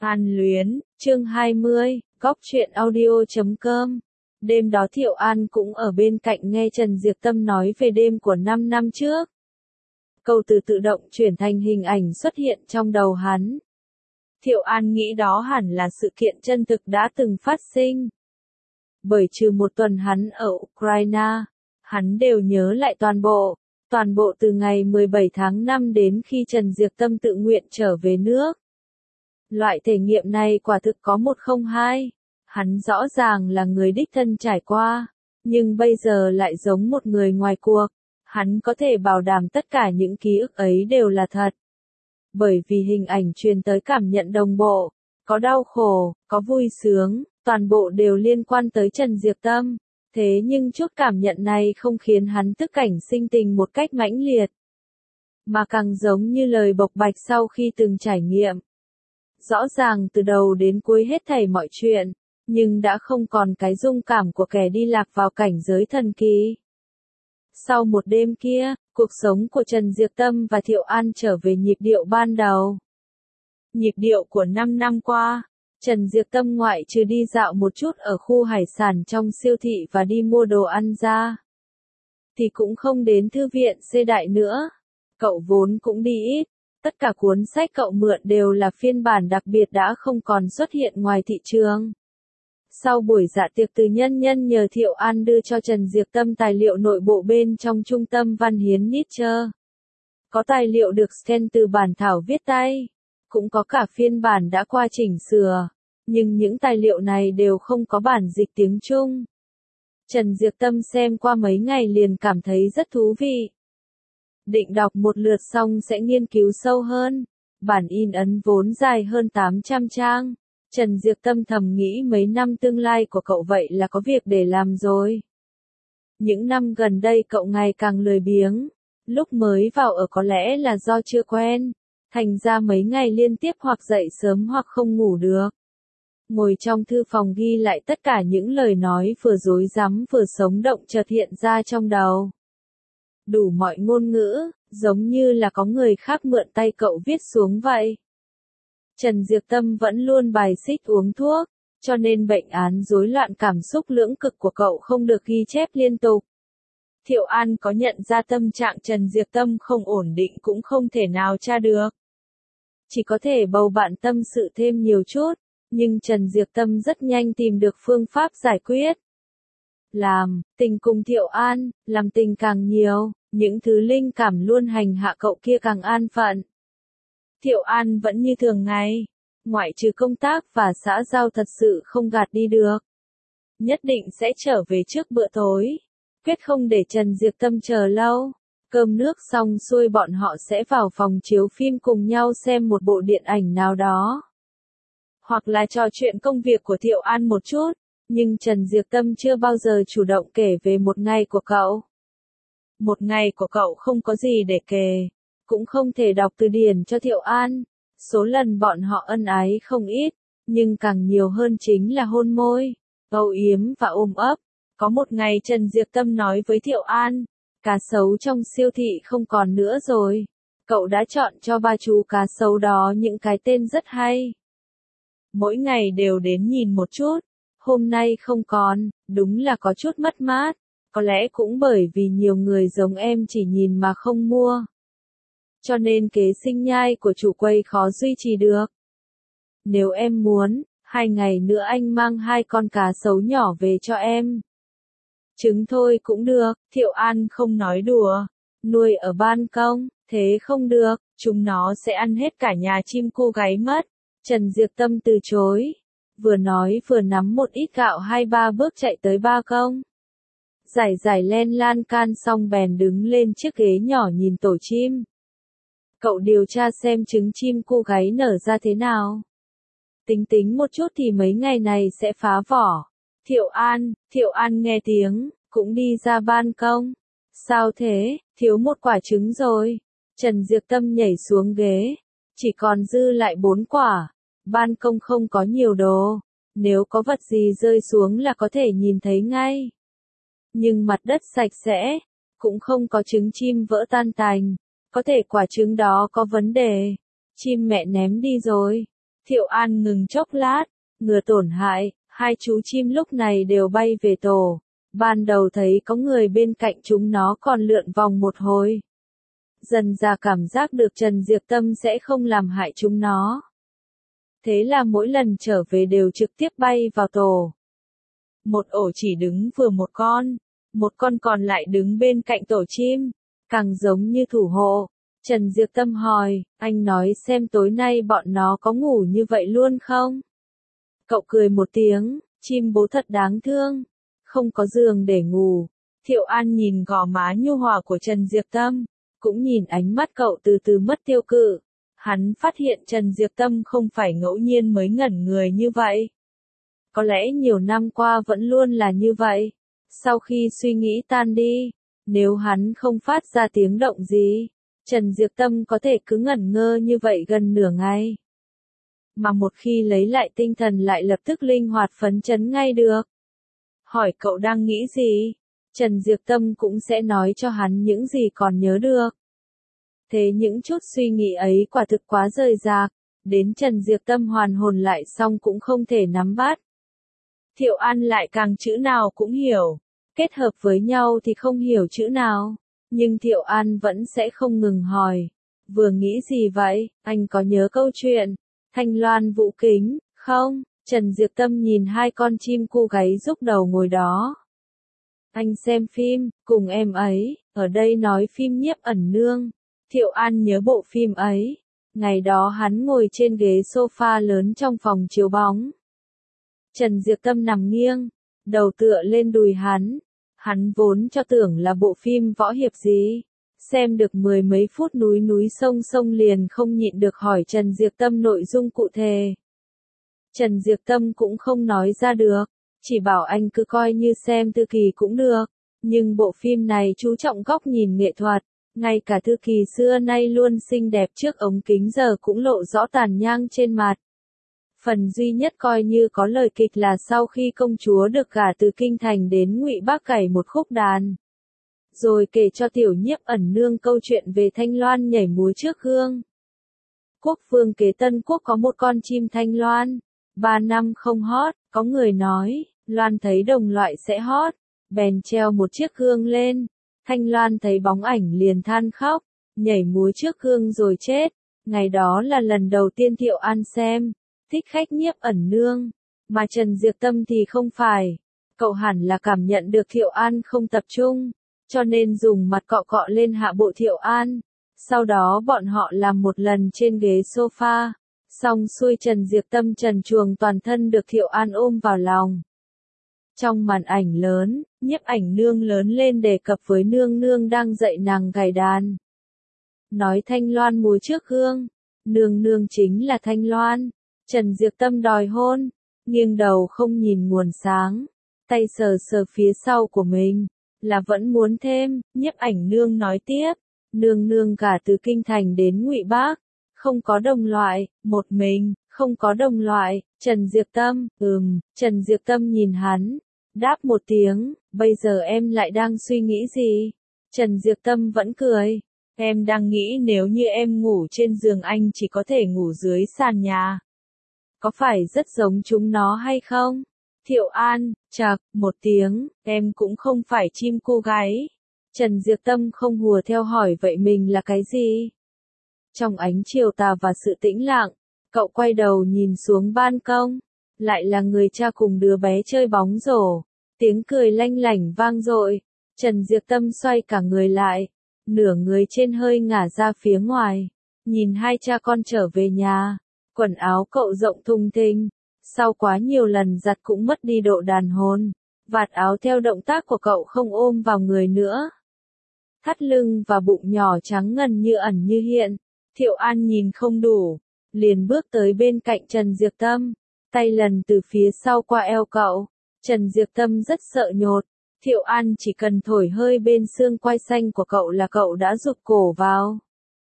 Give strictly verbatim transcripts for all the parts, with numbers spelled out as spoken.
An Luyến, chương hai mươi, góc truyện audio chấm com. Đêm đó Thiệu An cũng ở bên cạnh nghe Trần Diệp Tâm nói về đêm của năm năm trước. Câu từ tự động chuyển thành hình ảnh xuất hiện trong đầu hắn. Thiệu An nghĩ đó hẳn là sự kiện chân thực đã từng phát sinh. Bởi trừ một tuần hắn ở Ukraine, hắn đều nhớ lại toàn bộ, toàn bộ từ ngày mười bảy tháng năm đến khi Trần Diệp Tâm tự nguyện trở về nước. Loại thể nghiệm này quả thực có một không hai, hắn rõ ràng là người đích thân trải qua, nhưng bây giờ lại giống một người ngoài cuộc, hắn có thể bảo đảm tất cả những ký ức ấy đều là thật. Bởi vì hình ảnh truyền tới cảm nhận đồng bộ, có đau khổ, có vui sướng, toàn bộ đều liên quan tới Trần Diệp Tâm, thế nhưng chút cảm nhận này không khiến hắn tức cảnh sinh tình một cách mãnh liệt, mà càng giống như lời bộc bạch sau khi từng trải nghiệm. Rõ ràng từ đầu đến cuối hết thảy mọi chuyện, nhưng đã không còn cái dung cảm của kẻ đi lạc vào cảnh giới thần kỳ. Sau một đêm kia, cuộc sống của Trần Diệp Tâm và Thiệu An trở về nhịp điệu ban đầu. Nhịp điệu của năm năm qua, Trần Diệp Tâm ngoại trừ đi dạo một chút ở khu hải sản trong siêu thị và đi mua đồ ăn ra, thì cũng không đến thư viện C Đại nữa. Cậu vốn cũng đi ít. Tất cả cuốn sách cậu mượn đều là phiên bản đặc biệt đã không còn xuất hiện ngoài thị trường. Sau buổi dạ tiệc từ nhân nhân nhờ Thiệu An đưa cho Trần Diệp Tâm tài liệu nội bộ bên trong trung tâm văn hiến Nietzsche. Có tài liệu được scan từ bản thảo viết tay, cũng có cả phiên bản đã qua chỉnh sửa, nhưng những tài liệu này đều không có bản dịch tiếng Trung. Trần Diệp Tâm xem qua mấy ngày liền cảm thấy rất thú vị. Định đọc một lượt xong sẽ nghiên cứu sâu hơn. Bản in ấn vốn dài hơn tám trăm trang. Trần Diệp Tâm thầm nghĩ mấy năm tương lai của cậu vậy là có việc để làm rồi. Những năm gần đây cậu ngày càng lười biếng. Lúc mới vào ở có lẽ là do chưa quen, thành ra mấy ngày liên tiếp hoặc dậy sớm hoặc không ngủ được. Ngồi trong thư phòng ghi lại tất cả những lời nói vừa rối rắm vừa sống động chợt hiện ra trong đầu. Đủ mọi ngôn ngữ, giống như là có người khác mượn tay cậu viết xuống vậy. Trần Diệp Tâm vẫn luôn bài xích uống thuốc, cho nên bệnh án rối loạn cảm xúc lưỡng cực của cậu không được ghi chép liên tục. Thiệu An có nhận ra tâm trạng Trần Diệp Tâm không ổn định cũng không thể nào tra được. Chỉ có thể bầu bạn tâm sự thêm nhiều chút, nhưng Trần Diệp Tâm rất nhanh tìm được phương pháp giải quyết. Làm tình cùng Thiệu An, làm tình càng nhiều, những thứ linh cảm luôn hành hạ cậu kia càng an phận. Thiệu An vẫn như thường ngày, ngoại trừ công tác và xã giao thật sự không gạt đi được. Nhất định sẽ trở về trước bữa tối, quyết không để Trần Diệp Tâm chờ lâu. Cơm nước xong xuôi bọn họ sẽ vào phòng chiếu phim cùng nhau xem một bộ điện ảnh nào đó. Hoặc là trò chuyện công việc của Thiệu An một chút. Nhưng Trần Diệp Tâm chưa bao giờ chủ động kể về một ngày của cậu. Một ngày của cậu không có gì để kể, cũng không thể đọc từ điển cho Thiệu An. Số lần bọn họ ân ái không ít, nhưng càng nhiều hơn chính là hôn môi, âu yếm và ôm ấp. Có một ngày Trần Diệp Tâm nói với Thiệu An, cá sấu trong siêu thị không còn nữa rồi. Cậu đã chọn cho ba chú cá sấu đó những cái tên rất hay. Mỗi ngày đều đến nhìn một chút. Hôm nay không còn, đúng là có chút mất mát, có lẽ cũng bởi vì nhiều người giống em chỉ nhìn mà không mua. Cho nên kế sinh nhai của chủ quầy khó duy trì được. Nếu em muốn, hai ngày nữa anh mang hai con cá sấu nhỏ về cho em. Trứng thôi cũng được, Thiệu An không nói đùa. Nuôi ở ban công, thế không được, chúng nó sẽ ăn hết cả nhà chim cô gáy mất. Trần Diệp Tâm từ chối. Vừa nói vừa nắm một ít gạo hai ba bước chạy tới ban công. Giải giải len lan can xong bèn đứng lên chiếc ghế nhỏ nhìn tổ chim. Cậu điều tra xem trứng chim cu gáy nở ra thế nào. Tính tính một chút thì mấy ngày này sẽ phá vỏ. Thiệu An, Thiệu An nghe tiếng, cũng đi ra ban công. Sao thế, thiếu một quả trứng rồi. Trần Diệp Tâm nhảy xuống ghế. Chỉ còn dư lại bốn quả. Ban công không có nhiều đồ, nếu có vật gì rơi xuống là có thể nhìn thấy ngay. Nhưng mặt đất sạch sẽ, cũng không có trứng chim vỡ tan tành, có thể quả trứng đó có vấn đề. Chim mẹ ném đi rồi. Thiệu An ngừng chốc lát, ngừa tổn hại, hai chú chim lúc này đều bay về tổ. Ban đầu thấy có người bên cạnh chúng nó còn lượn vòng một hồi. Dần ra cảm giác được Trần Diệp Tâm sẽ không làm hại chúng nó. Thế là mỗi lần trở về đều trực tiếp bay vào tổ. Một ổ chỉ đứng vừa một con, một con còn lại đứng bên cạnh tổ chim, càng giống như thủ hộ. Trần Diệp Tâm hỏi, anh nói xem tối nay bọn nó có ngủ như vậy luôn không? Cậu cười một tiếng, chim bố thật đáng thương, không có giường để ngủ. Thiệu An nhìn gò má nhu hòa của Trần Diệp Tâm, cũng nhìn ánh mắt cậu từ từ mất tiêu cự. Hắn phát hiện Trần Diệp Tâm không phải ngẫu nhiên mới ngẩn người như vậy. Có lẽ nhiều năm qua vẫn luôn là như vậy. Sau khi suy nghĩ tan đi, nếu hắn không phát ra tiếng động gì, Trần Diệp Tâm có thể cứ ngẩn ngơ như vậy gần nửa ngày. Mà một khi lấy lại tinh thần lại lập tức linh hoạt phấn chấn ngay được. Hỏi cậu đang nghĩ gì? Trần Diệp Tâm cũng sẽ nói cho hắn những gì còn nhớ được. Thế những chút suy nghĩ ấy quả thực quá rời rạc, đến Trần Diệp Tâm hoàn hồn lại xong cũng không thể nắm bắt. Thiệu An lại càng chữ nào cũng hiểu, kết hợp với nhau thì không hiểu chữ nào, nhưng Thiệu An vẫn sẽ không ngừng hỏi. Vừa nghĩ gì vậy, anh có nhớ câu chuyện Thanh Loan Vũ Kính, không? Trần Diệp Tâm nhìn hai con chim cu gáy rúc đầu ngồi đó. Anh xem phim, cùng em ấy, ở đây nói phim Nhiếp Ẩn Nương. Thiệu An nhớ bộ phim ấy. Ngày đó hắn ngồi trên ghế sofa lớn trong phòng chiếu bóng. Trần Diệp Tâm nằm nghiêng, đầu tựa lên đùi hắn. Hắn vốn cho tưởng là bộ phim võ hiệp gì. Xem được mười mấy phút núi núi sông sông liền không nhịn được hỏi Trần Diệp Tâm nội dung cụ thể. Trần Diệp Tâm cũng không nói ra được, chỉ bảo anh cứ coi như xem Thư Kỳ cũng được. Nhưng bộ phim này chú trọng góc nhìn nghệ thuật, ngay cả Thư Kỳ xưa nay luôn xinh đẹp trước ống kính giờ cũng lộ rõ tàn nhang trên mặt. Phần duy nhất coi như có lời kịch là sau khi công chúa được gả từ Kinh Thành đến Ngụy Bắc cày một khúc đàn. Rồi kể cho tiểu Nhiếp Ẩn Nương câu chuyện về Thanh Loan nhảy múa trước gương. Quốc vương kế Tân Quốc có một con chim Thanh Loan. Ba năm không hót, có người nói, Loan thấy đồng loại sẽ hót, bèn treo một chiếc gương lên. Thanh Loan thấy bóng ảnh liền than khóc, nhảy múa trước gương rồi chết. Ngày đó là lần đầu tiên Thiệu An xem, thích khách Nhiếp Ẩn Nương, mà Trần Diệp Tâm thì không phải. Cậu hẳn là cảm nhận được Thiệu An không tập trung, cho nên dùng mặt cọ cọ lên hạ bộ Thiệu An. Sau đó bọn họ làm một lần trên ghế sofa. Xong xuôi Trần Diệp Tâm trần truồng toàn thân được Thiệu An ôm vào lòng. Trong màn ảnh lớn, Nhiếp Ảnh Nương lớn lên đề cập với nương nương đang dạy nàng gảy đàn. Nói Thanh Loan múa trước gương, nương nương chính là Thanh Loan. Trần Diệp Tâm đòi hôn, nghiêng đầu không nhìn nguồn sáng, tay sờ sờ phía sau của mình, là vẫn muốn thêm. Nhiếp Ảnh Nương nói tiếp, nương nương gả từ Kinh Thành đến Ngụy Bắc. Không có đồng loại, một mình, không có đồng loại. Trần Diệp Tâm, ừm, Trần Diệp Tâm nhìn hắn, đáp một tiếng, bây giờ em lại đang suy nghĩ gì? Trần Diệp Tâm vẫn cười, em đang nghĩ nếu như em ngủ trên giường anh chỉ có thể ngủ dưới sàn nhà. Có phải rất giống chúng nó hay không? Thiệu An, chạc, một tiếng, em cũng không phải chim cô gái. Trần Diệp Tâm không hùa theo hỏi vậy mình là cái gì? Trong ánh chiều tà và sự tĩnh lặng, cậu quay đầu nhìn xuống ban công, lại là người cha cùng đứa bé chơi bóng rổ, tiếng cười lanh lảnh vang dội. Trần Diệp Tâm xoay cả người lại, nửa người trên hơi ngả ra phía ngoài, nhìn hai cha con trở về nhà, quần áo cậu rộng thùng thình, sau quá nhiều lần giặt cũng mất đi độ đàn hồn, vạt áo theo động tác của cậu không ôm vào người nữa. Thắt lưng và bụng nhỏ trắng ngần như ẩn như hiện. Thiệu An nhìn không đủ, liền bước tới bên cạnh Trần Diệp Tâm, tay lần từ phía sau qua eo cậu. Trần Diệp Tâm rất sợ nhột, Thiệu An chỉ cần thổi hơi bên xương quai xanh của cậu là cậu đã rụt cổ vào.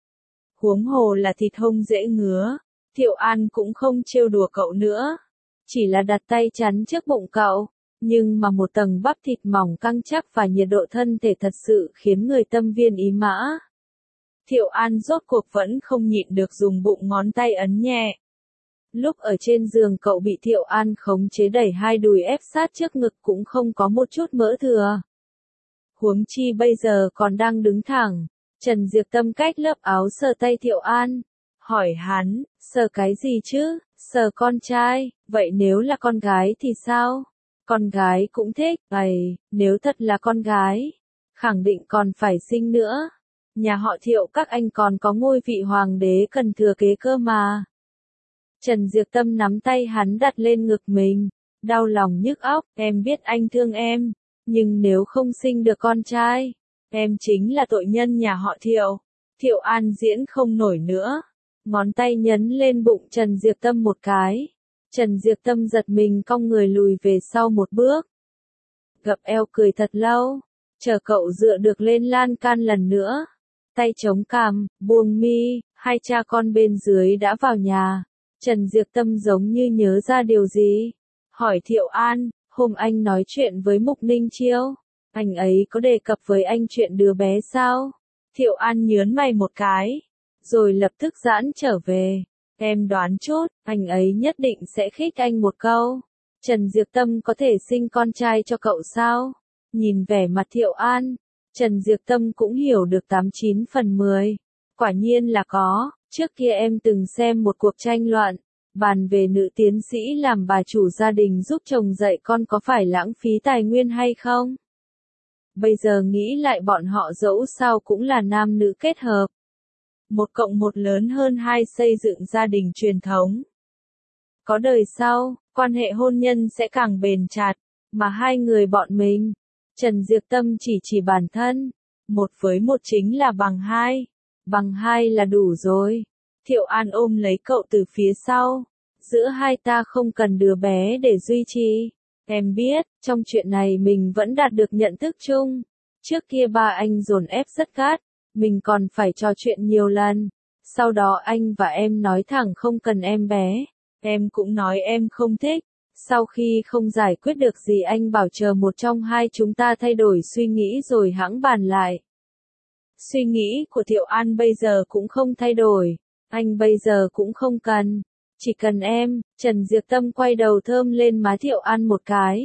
Huống hồ là thịt hông dễ ngứa, Thiệu An cũng không trêu đùa cậu nữa, chỉ là đặt tay chắn trước bụng cậu, nhưng mà một tầng bắp thịt mỏng căng chắc và nhiệt độ thân thể thật sự khiến người tâm viên ý mã. Thiệu An rốt cuộc vẫn không nhịn được dùng bụng ngón tay ấn nhẹ. Lúc ở trên giường cậu bị Thiệu An khống chế đẩy hai đùi ép sát trước ngực cũng không có một chút mỡ thừa. Huống chi bây giờ còn đang đứng thẳng. Trần Diệp Tâm cách lớp áo sờ tay Thiệu An. Hỏi hắn, sờ cái gì chứ? Sờ con trai, vậy nếu là con gái thì sao? Con gái cũng thích, ầy, nếu thật là con gái, khẳng định còn phải sinh nữa. Nhà họ Thiệu các anh còn có ngôi vị hoàng đế cần thừa kế cơ mà. Trần Diệp Tâm nắm tay hắn đặt lên ngực mình, đau lòng nhức óc, em biết anh thương em, nhưng nếu không sinh được con trai, em chính là tội nhân nhà họ Thiệu. Thiệu An diễn không nổi nữa, ngón tay nhấn lên bụng Trần Diệp Tâm một cái. Trần Diệp Tâm giật mình cong người lùi về sau một bước. Gập eo cười thật lâu, chờ cậu dựa được lên lan can lần nữa. Tay chống cằm, buông mi, hai cha con bên dưới đã vào nhà. Trần Diệp Tâm giống như nhớ ra điều gì. Hỏi Thiệu An, hôm anh nói chuyện với Mục Ninh Chiêu, anh ấy có đề cập với anh chuyện đứa bé sao? Thiệu An nhớn mày một cái, rồi lập tức giãn trở về. Em đoán chút, anh ấy nhất định sẽ khích anh một câu. Trần Diệp Tâm có thể sinh con trai cho cậu sao? Nhìn vẻ mặt Thiệu An, Trần Diệp Tâm cũng hiểu được tám chín phần mười. Quả nhiên là có, trước kia em từng xem một cuộc tranh luận, bàn về nữ tiến sĩ làm bà chủ gia đình giúp chồng dạy con có phải lãng phí tài nguyên hay không? Bây giờ nghĩ lại bọn họ dẫu sao cũng là nam nữ kết hợp. Một cộng một lớn hơn hai xây dựng gia đình truyền thống. Có đời sau, quan hệ hôn nhân sẽ càng bền chặt, mà hai người bọn mình, Trần Diệp Tâm chỉ chỉ bản thân, một với một chính là bằng hai, bằng hai là đủ rồi. Thiệu An ôm lấy cậu từ phía sau, giữa hai ta không cần đứa bé để duy trì. Em biết, trong chuyện này mình vẫn đạt được nhận thức chung. Trước kia ba anh dồn ép rất gắt, mình còn phải trò chuyện nhiều lần. Sau đó anh và em nói thẳng không cần em bé. Em cũng nói em không thích. Sau khi không giải quyết được gì anh bảo chờ một trong hai chúng ta thay đổi suy nghĩ rồi hẵng bàn lại. Suy nghĩ của Thiệu An bây giờ cũng không thay đổi. Anh bây giờ cũng không cần. Chỉ cần em. Trần Diệp Tâm quay đầu thơm lên má Thiệu An một cái.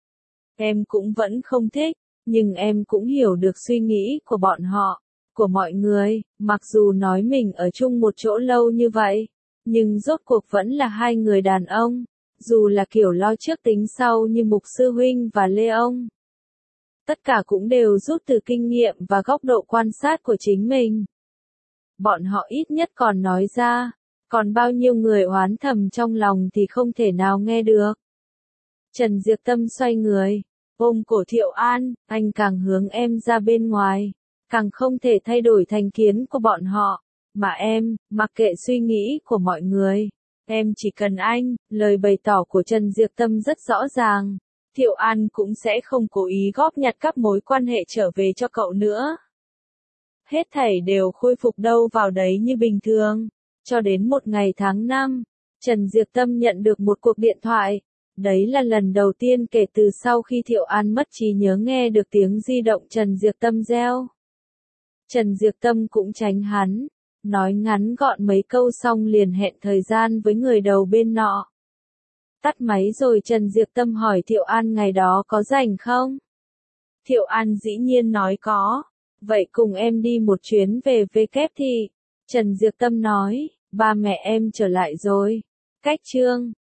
Em cũng vẫn không thích, nhưng em cũng hiểu được suy nghĩ của bọn họ, của mọi người. Mặc dù nói mình ở chung một chỗ lâu như vậy, nhưng rốt cuộc vẫn là hai người đàn ông. Dù là kiểu lo trước tính sau như Mục Sư Huynh và Lê Ông. Tất cả cũng đều rút từ kinh nghiệm và góc độ quan sát của chính mình. Bọn họ ít nhất còn nói ra, còn bao nhiêu người oán thầm trong lòng thì không thể nào nghe được. Trần Diệp Tâm xoay người, ôm cổ Thiệu An, anh càng hướng em ra bên ngoài, càng không thể thay đổi thành kiến của bọn họ, mà em, mặc kệ suy nghĩ của mọi người. Em chỉ cần anh, lời bày tỏ của Trần Diệp Tâm rất rõ ràng. Thiệu An cũng sẽ không cố ý góp nhặt các mối quan hệ trở về cho cậu nữa. Hết thảy đều khôi phục đâu vào đấy như bình thường. Cho đến một ngày tháng năm, Trần Diệp Tâm nhận được một cuộc điện thoại. Đấy là lần đầu tiên kể từ sau khi Thiệu An mất trí nhớ nghe được tiếng di động Trần Diệp Tâm reo. Trần Diệp Tâm cũng tránh hắn. Nói ngắn gọn mấy câu xong liền hẹn thời gian với người đầu bên nọ. Tắt máy rồi Trần Diệp Tâm hỏi Thiệu An ngày đó có rảnh không? Thiệu An dĩ nhiên nói có. Vậy cùng em đi một chuyến về V kép thì. Trần Diệp Tâm nói, ba mẹ em trở lại rồi. Cách chương.